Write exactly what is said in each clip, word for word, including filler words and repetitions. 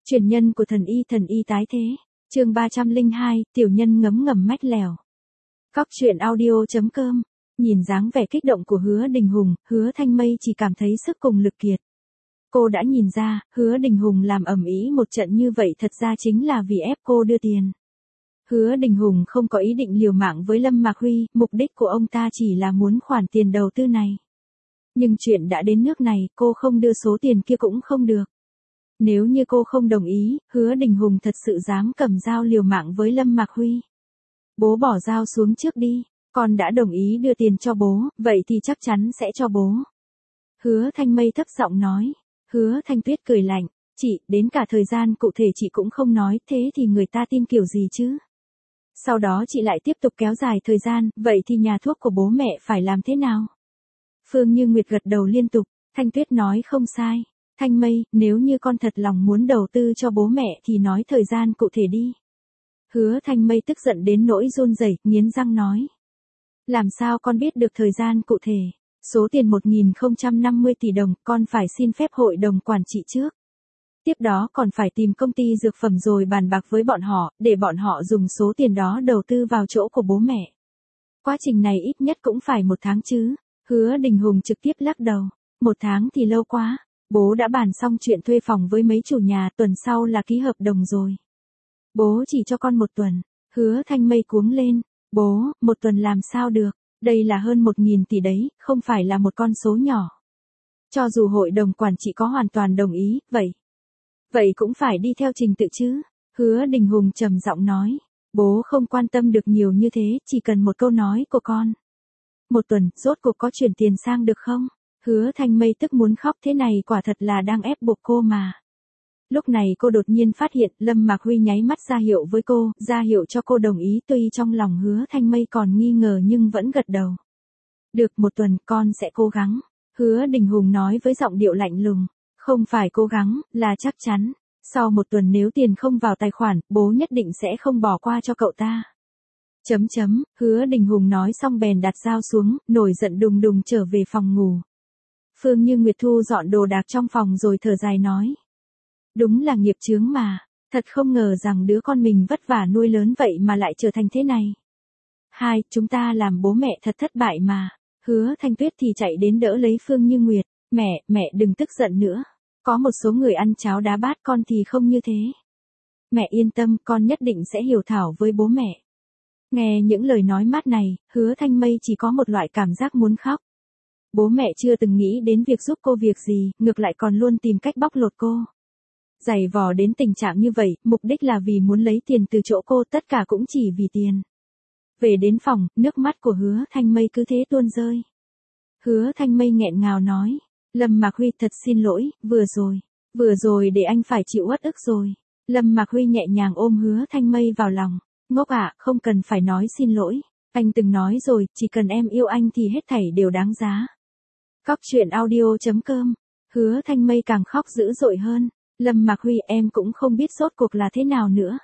Truyền nhân của thần y thần y tái thế. Chương ba trăm lẻ hai, tiểu nhân ngấm ngầm mách lèo. Cóc truyện audio chấm com. Nhìn dáng vẻ kích động của Hứa Đình Hùng, Hứa Thanh Mây chỉ cảm thấy sức cùng lực kiệt. Cô đã nhìn ra, Hứa Đình Hùng làm ầm ĩ một trận như vậy thật ra chính là vì ép cô đưa tiền. Hứa Đình Hùng không có ý định liều mạng với Lâm Mạc Huy, mục đích của ông ta chỉ là muốn khoản tiền đầu tư này. Nhưng chuyện đã đến nước này, cô không đưa số tiền kia cũng không được. Nếu như cô không đồng ý, Hứa Đình Hùng thật sự dám cầm dao liều mạng với Lâm Mạc Huy. Bố bỏ dao xuống trước đi, con đã đồng ý đưa tiền cho bố, vậy thì chắc chắn sẽ cho bố. Hứa Thanh Mây thấp giọng nói. Hứa Thanh Tuyết cười lạnh, chị, đến cả thời gian cụ thể chị cũng không nói, thế thì người ta tin kiểu gì chứ? Sau đó chị lại tiếp tục kéo dài thời gian, vậy thì nhà thuốc của bố mẹ phải làm thế nào? Phương Như Nguyệt gật đầu liên tục, Thanh Tuyết nói không sai. Thanh Mây, nếu như con thật lòng muốn đầu tư cho bố mẹ thì nói thời gian cụ thể đi. Hứa Thanh Mây tức giận đến nỗi run rẩy, nghiến răng nói. Làm sao con biết được thời gian cụ thể? Số tiền một nghìn không trăm năm mươi tỷ đồng, con phải xin phép hội đồng quản trị trước. Tiếp đó còn phải tìm công ty dược phẩm rồi bàn bạc với bọn họ, để bọn họ dùng số tiền đó đầu tư vào chỗ của bố mẹ. Quá trình này ít nhất cũng phải một tháng chứ. Hứa Đình Hùng trực tiếp lắc đầu. Một tháng thì lâu quá. Bố đã bàn xong chuyện thuê phòng với mấy chủ nhà, tuần sau là ký hợp đồng rồi. Bố chỉ cho con một tuần. Hứa Thanh Mây cuống lên. Bố, một tuần làm sao được? Đây là hơn một nghìn tỷ đấy, không phải là một con số nhỏ. Cho dù hội đồng quản trị có hoàn toàn đồng ý, vậy. Vậy cũng phải đi theo trình tự chứ. Hứa Đình Hùng trầm giọng nói. Bố không quan tâm được nhiều như thế, chỉ cần một câu nói của con. Một tuần, rốt cuộc có chuyển tiền sang được không? Hứa Thanh Mây tức muốn khóc, thế này quả thật là đang ép buộc cô mà. Lúc này cô đột nhiên phát hiện Lâm Mạc Huy nháy mắt ra hiệu với cô, ra hiệu cho cô đồng ý, tuy trong lòng Hứa Thanh Mây còn nghi ngờ nhưng vẫn gật đầu. Được, một tuần, con sẽ cố gắng. Hứa Đình Hùng nói với giọng điệu lạnh lùng. Không phải cố gắng, là chắc chắn. Sau một tuần nếu tiền không vào tài khoản, bố nhất định sẽ không bỏ qua cho cậu ta. Chấm chấm, Hứa Đình Hùng nói xong bèn đặt dao xuống, nổi giận đùng đùng trở về phòng ngủ. Phương Như Nguyệt thu dọn đồ đạc trong phòng rồi thở dài nói. Đúng là nghiệp chướng mà, thật không ngờ rằng đứa con mình vất vả nuôi lớn vậy mà lại trở thành thế này. Hai, chúng ta làm bố mẹ thật thất bại mà. Hứa Thanh Tuyết thì chạy đến đỡ lấy Phương Như Nguyệt. Mẹ, mẹ đừng tức giận nữa. Có một số người ăn cháo đá bát, con thì không như thế. Mẹ yên tâm, con nhất định sẽ hiểu thảo với bố mẹ. Nghe những lời nói mát này, Hứa Thanh Mây chỉ có một loại cảm giác muốn khóc. Bố mẹ chưa từng nghĩ đến việc giúp cô việc gì, ngược lại còn luôn tìm cách bóc lột cô. Giày vò đến tình trạng như vậy, mục đích là vì muốn lấy tiền từ chỗ cô, tất cả cũng chỉ vì tiền. Về đến phòng, nước mắt của Hứa Thanh Mây cứ thế tuôn rơi. Hứa Thanh Mây nghẹn ngào nói. Lâm Mạc Huy thật xin lỗi, vừa rồi, vừa rồi để anh phải chịu uất ức rồi. Lâm Mạc Huy nhẹ nhàng ôm Hứa Thanh Mây vào lòng. Ngốc ạ, không cần phải nói xin lỗi. Anh từng nói rồi, chỉ cần em yêu anh thì hết thảy đều đáng giá. Cóc truyện audio chấm com. Hứa Thanh Mây càng khóc dữ dội hơn. Lâm Mạc Huy, em cũng không biết rốt cuộc là thế nào nữa.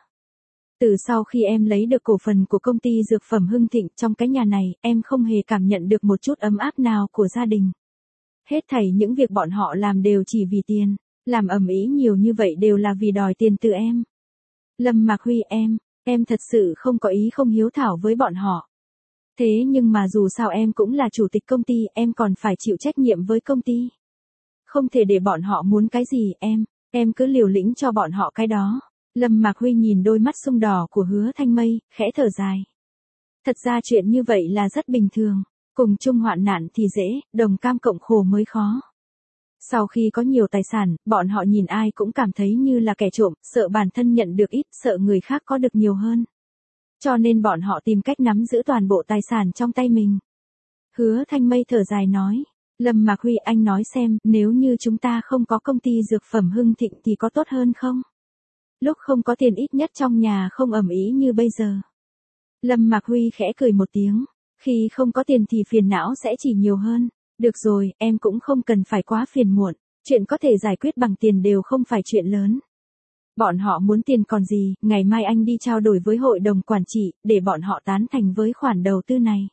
Từ sau khi em lấy được cổ phần của công ty dược phẩm Hưng Thịnh, trong cái nhà này, em không hề cảm nhận được một chút ấm áp nào của gia đình. Hết thảy những việc bọn họ làm đều chỉ vì tiền, làm ầm ĩ nhiều như vậy đều là vì đòi tiền từ em. Lâm Mạc Huy, em, em thật sự không có ý không hiếu thảo với bọn họ. Thế nhưng mà dù sao em cũng là chủ tịch công ty, em còn phải chịu trách nhiệm với công ty. Không thể để bọn họ muốn cái gì, em, em cứ liều lĩnh cho bọn họ cái đó. Lâm Mạc Huy nhìn đôi mắt sưng đỏ của Hứa Thanh Mây, khẽ thở dài. Thật ra chuyện như vậy là rất bình thường. Cùng chung hoạn nạn thì dễ, đồng cam cộng khổ mới khó. Sau khi có nhiều tài sản, bọn họ nhìn ai cũng cảm thấy như là kẻ trộm, sợ bản thân nhận được ít, sợ người khác có được nhiều hơn. Cho nên bọn họ tìm cách nắm giữ toàn bộ tài sản trong tay mình. Hứa Thanh Mây thở dài nói. Lâm Mạc Huy, anh nói xem, nếu như chúng ta không có công ty dược phẩm Hưng Thịnh thì có tốt hơn không? Lúc không có tiền ít nhất trong nhà không ầm ĩ như bây giờ. Lâm Mạc Huy khẽ cười một tiếng. Khi không có tiền thì phiền não sẽ chỉ nhiều hơn. Được rồi, em cũng không cần phải quá phiền muộn. Chuyện có thể giải quyết bằng tiền đều không phải chuyện lớn. Bọn họ muốn tiền còn gì, ngày mai anh đi trao đổi với hội đồng quản trị, để bọn họ tán thành với khoản đầu tư này.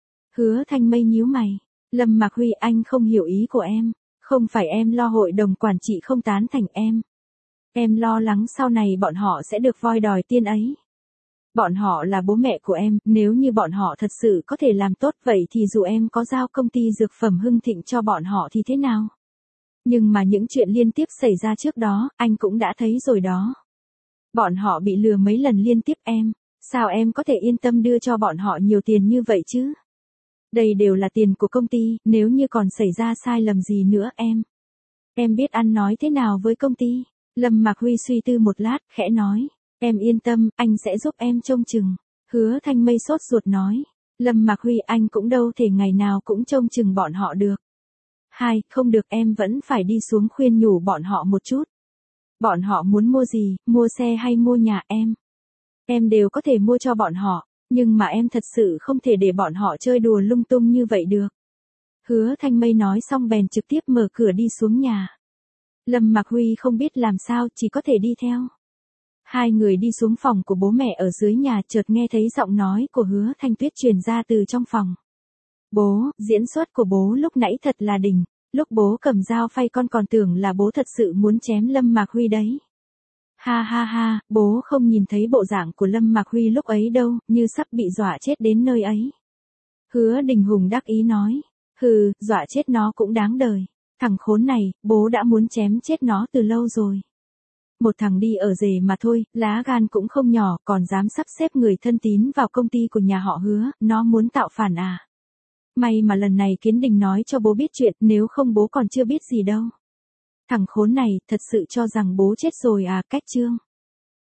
Hứa Thanh Mây nhíu mày. Lâm Mạc Huy, anh không hiểu ý của em. Không phải em lo hội đồng quản trị không tán thành em. Em lo lắng sau này bọn họ sẽ được voi đòi tiên ấy. Bọn họ là bố mẹ của em, nếu như bọn họ thật sự có thể làm tốt vậy thì dù em có giao công ty dược phẩm Hưng Thịnh cho bọn họ thì thế nào? Nhưng mà những chuyện liên tiếp xảy ra trước đó, anh cũng đã thấy rồi đó. Bọn họ bị lừa mấy lần liên tiếp em, sao em có thể yên tâm đưa cho bọn họ nhiều tiền như vậy chứ? Đây đều là tiền của công ty, nếu như còn xảy ra sai lầm gì nữa em. Em biết ăn nói thế nào với công ty? Lâm Mạc Huy suy tư một lát, khẽ nói. Em yên tâm, anh sẽ giúp em trông chừng. Hứa Thanh Mây sốt ruột nói. Lâm Mạc Huy, anh cũng đâu thể ngày nào cũng trông chừng bọn họ được. Hai, không được, em vẫn phải đi xuống khuyên nhủ bọn họ một chút. Bọn họ muốn mua gì, mua xe hay mua nhà em. Em đều có thể mua cho bọn họ, nhưng mà em thật sự không thể để bọn họ chơi đùa lung tung như vậy được. Hứa Thanh Mây nói xong bèn trực tiếp mở cửa đi xuống nhà. Lâm Mạc Huy không biết làm sao, chỉ có thể đi theo. Hai người đi xuống phòng của bố mẹ ở dưới nhà, chợt nghe thấy giọng nói của Hứa Thanh Tuyết truyền ra từ trong phòng. Bố, diễn xuất của bố lúc nãy thật là đỉnh, lúc bố cầm dao phay con còn tưởng là bố thật sự muốn chém Lâm Mạc Huy đấy. Ha ha ha, bố không nhìn thấy bộ dạng của Lâm Mạc Huy lúc ấy đâu, như sắp bị dọa chết đến nơi ấy. Hứa Đình Hùng đắc ý nói, hừ, dọa chết nó cũng đáng đời. Thằng khốn này, bố đã muốn chém chết nó từ lâu rồi. Một thằng đi ở rể mà thôi, lá gan cũng không nhỏ, còn dám sắp xếp người thân tín vào công ty của nhà họ Hứa, nó muốn tạo phản à. May mà lần này Kiến Đình nói cho bố biết chuyện, nếu không bố còn chưa biết gì đâu. Thằng khốn này, thật sự cho rằng bố chết rồi à, cách trương.